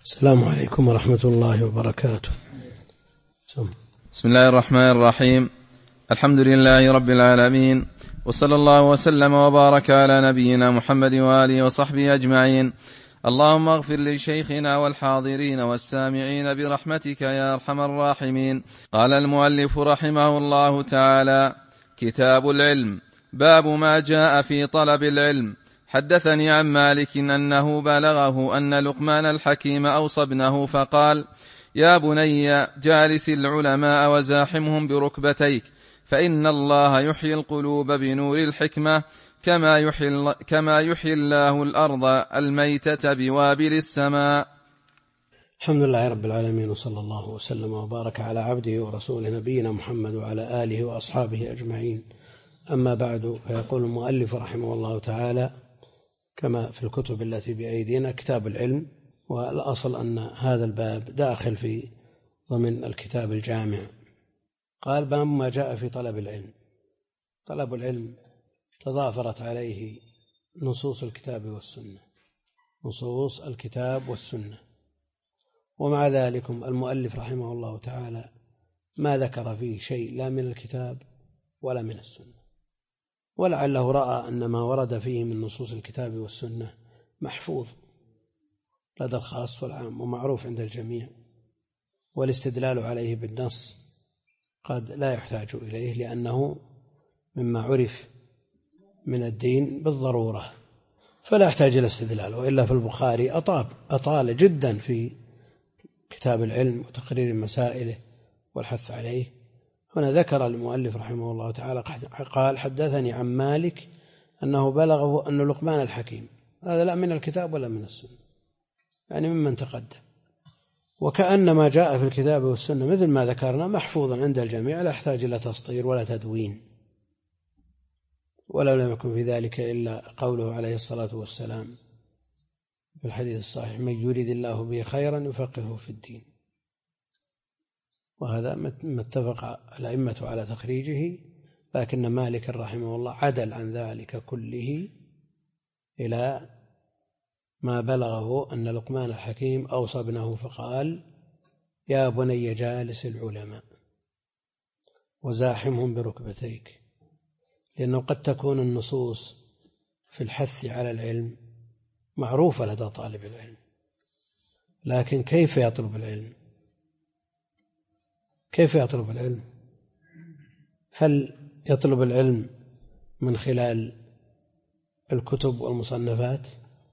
السلام عليكم ورحمة الله وبركاته. بسم الله الرحمن الرحيم. الحمد لله رب العالمين، وصلى الله وسلم وبارك على نبينا محمد وآله وصحبه أجمعين. اللهم اغفر لشيخنا والحاضرين والسامعين برحمتك يا أرحم الراحمين. قال المؤلف رحمه الله تعالى: كتاب العلم، باب ما جاء في طلب العلم. حدثني عن مالك أنه بلغه أن لقمان الحكيم أوصى ابنه فقال: يا بني جالس العلماء وزاحمهم بركبتيك، فإن الله يحيي القلوب بنور الحكمة كما يحيي الله الأرض الميتة بوابل السماء. الحمد لله رب العالمين، وصلى الله وسلم وبارك على عبده ورسوله نبينا محمد وعلى آله وأصحابه أجمعين. أما بعد، فيقول المؤلف رحمه الله تعالى كما في الكتب التي بأيدينا: كتاب العلم. والأصل أن هذا الباب داخل في ضمن الكتاب الجامع. قال: باب ما جاء في طلب العلم. طلب العلم تضافرت عليه نصوص الكتاب والسنة، نصوص الكتاب والسنة، ومع ذلك المؤلف رحمه الله تعالى ما ذكر فيه شيء لا من الكتاب ولا من السنة، ولعله رأى أن ما ورد فيه من نصوص الكتاب والسنة محفوظ لدى الخاص والعام ومعروف عند الجميع، والاستدلال عليه بالنص قد لا يحتاج إليه، لأنه مما عرف من الدين بالضرورة فلا يحتاج إلى استدلال. وإلا في البخاري أطال جدا في كتاب العلم وتقرير مسائله والحث عليه. هنا ذكر المؤلف رحمه الله تعالى قال: حدثني عن مالك أنه بلغه أن لقمان الحكيم. هذا لا من الكتاب ولا من السنة، يعني ممن تقدم. وكأن ما جاء في الكتاب والسنة مثل ما ذكرنا محفوظا عند الجميع، لا يحتاج إلى تسطير ولا تدوين. ولو لم يكن في ذلك إلا قوله عليه الصلاة والسلام في الحديث الصحيح: من يريد الله به خيرا يفقهه في الدين. وهذا ما اتفق الأئمة على تخريجه، لكن مالك رحمه الله عدل عن ذلك كله إلى ما بلغه أن لقمان الحكيم أوصى ابنه فقال: يا بني جالس العلماء وزاحمهم بركبتيك. لأنه قد تكون النصوص في الحث على العلم معروفة لدى طالب العلم، لكن كيف يطلب العلم؟ كيف يطلب العلم؟ هل يطلب العلم من خلال الكتب والمصنفات،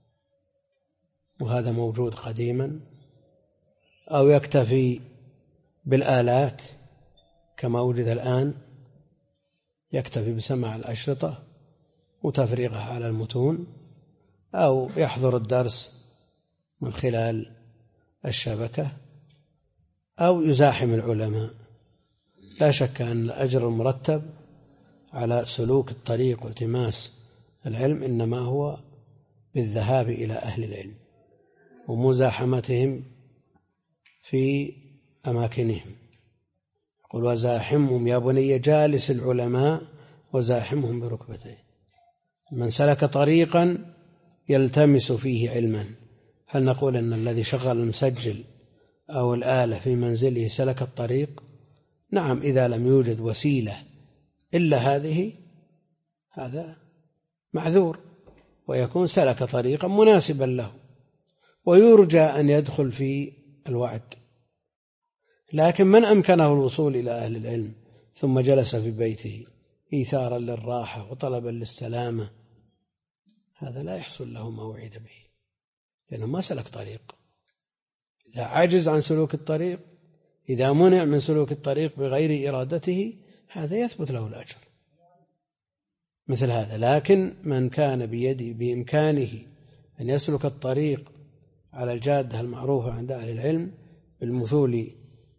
وهذا موجود قديما، أو يكتفي بالآلات كما وجد الآن، يكتفي بسماع الأشرطة وتفريغها على المتون، أو يحضر الدرس من خلال الشبكة، أو يزاحم العلماء؟ لا شك أن الأجر المرتب على سلوك الطريق والتماس العلم إنما هو بالذهاب إلى أهل العلم ومزاحمتهم في أماكنهم. يقول: وزاحمهم يا بني جالس العلماء وزاحمهم بركبتيه. من سلك طريقا يلتمس فيه علما، هل نقول أن الذي شغل المسجل أو الآلة في منزله سلك الطريق؟ نعم، إذا لم يوجد وسيلة إلا هذه هذا معذور، ويكون سلك طريقا مناسبا له ويرجى أن يدخل في الوعد. لكن من أمكنه الوصول إلى أهل العلم ثم جلس في بيته إيثارا للراحة وطلبا للسلامة، هذا لا يحصل له ما وعد به، لأنه ما سلك طريق. إذا عجز عن سلوك الطريق، إذا منع من سلوك الطريق بغير إرادته، هذا يثبت له الأجر مثل هذا. لكن من كان بإمكانه أن يسلك الطريق على الجادة المعروفة عند أهل العلم بالمثول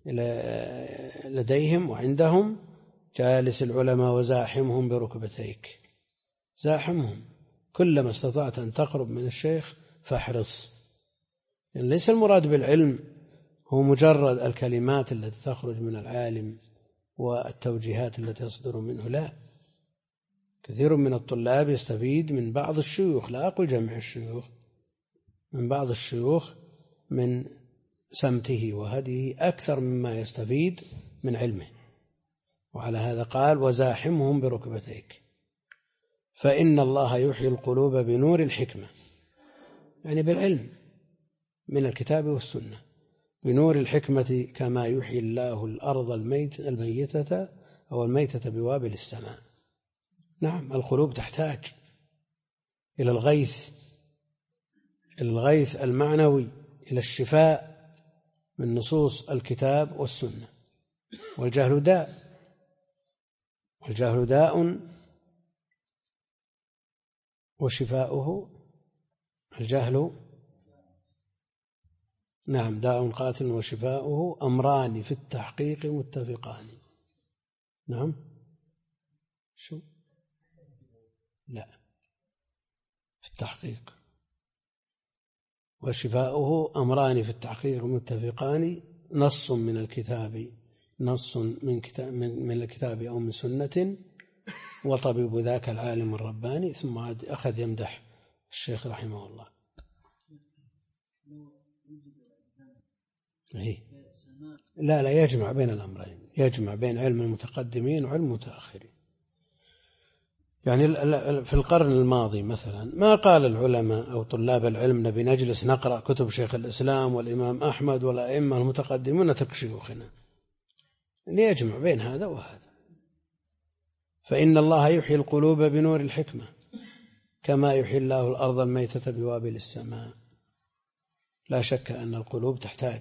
لديهم وعندهم: جالس العلماء وزاحمهم بركبتيك. زاحمهم كلما استطعت أن تقرب من الشيخ فاحرص، يعني ليس المراد بالعلم هو مجرد الكلمات التي تخرج من العالم والتوجيهات التي تصدر منه، لا. كثير من الطلاب يستفيد من بعض الشيوخ، لا أقول جميع الشيوخ، من بعض الشيوخ من سمته وهديه أكثر مما يستفيد من علمه. وعلى هذا قال وزاحمهم بركبتيك، فإن الله يحيي القلوب بنور الحكمة، يعني بالعلم من الكتاب والسنة، بنور الحكمة كما يحيي الله الأرض الميتة أو الميتة بوابل السماء. نعم، القلوب تحتاج إلى الغيث المعنوي، إلى الشفاء من نصوص الكتاب والسنة. والجهل داء وشفاؤه الجهل، نعم، داء قاتل وشفاؤه أمران في التحقيق متفقان. نعم، شو؟ لا، في التحقيق. وشفاؤه أمران في التحقيق متفقان، نص من الكتاب من الكتاب أو من سنة، وطبيب ذاك العالم الرباني. ثم أخذ يمدح الشيخ رحمه الله. لا، يجمع بين الأمرين، يجمع بين علم المتقدمين وعلم المتأخرين. يعني في القرن الماضي مثلا ما قال العلماء أو طلاب العلم نبي نجلس نقرأ كتب شيخ الإسلام والإمام أحمد والأئمة المتقدمون نترك شيوخنا، ليجمع بين هذا وهذا. فإن الله يحيي القلوب بنور الحكمة كما يحيي الله الأرض الميتة بوابل السماء. لا شك أن القلوب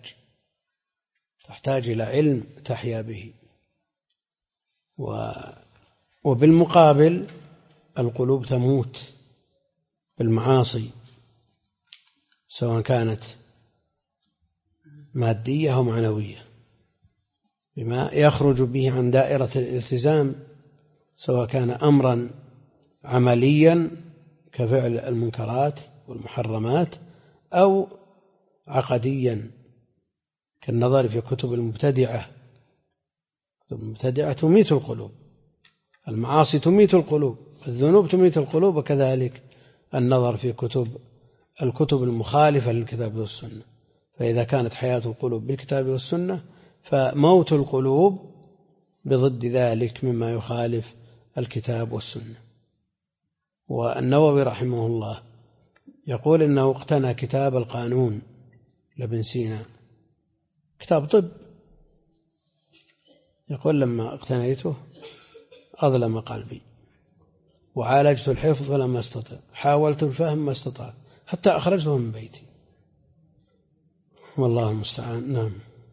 تحتاج إلى علم تحيا به، وبالمقابل القلوب تموت بالمعاصي، سواء كانت مادية أو معنوية، بما يخرج به عن دائرة الالتزام، سواء كان أمرا عمليا كفعل المنكرات والمحرمات، أو عقديا كالنظر في كتب المبتدعة. المبتدعة تميت القلوب، المعاصي تميت القلوب، الذنوب تميت القلوب، وكذلك النظر في الكتب المخالفة للكتاب والسنة. فإذا كانت حياة القلوب بالكتاب والسنة، فموت القلوب بضد ذلك مما يخالف الكتاب والسنة. والنووي رحمه الله يقول إنه اقتنى كتاب القانون لابن سينا، كتاب طب، يقول لما اقتنيته أظلم قلبي، وعالجت الحفظ فلم أستطع، حاولت الفهم ما استطعت، حتى أخرجته من بيتي، والله المستعان. نعم.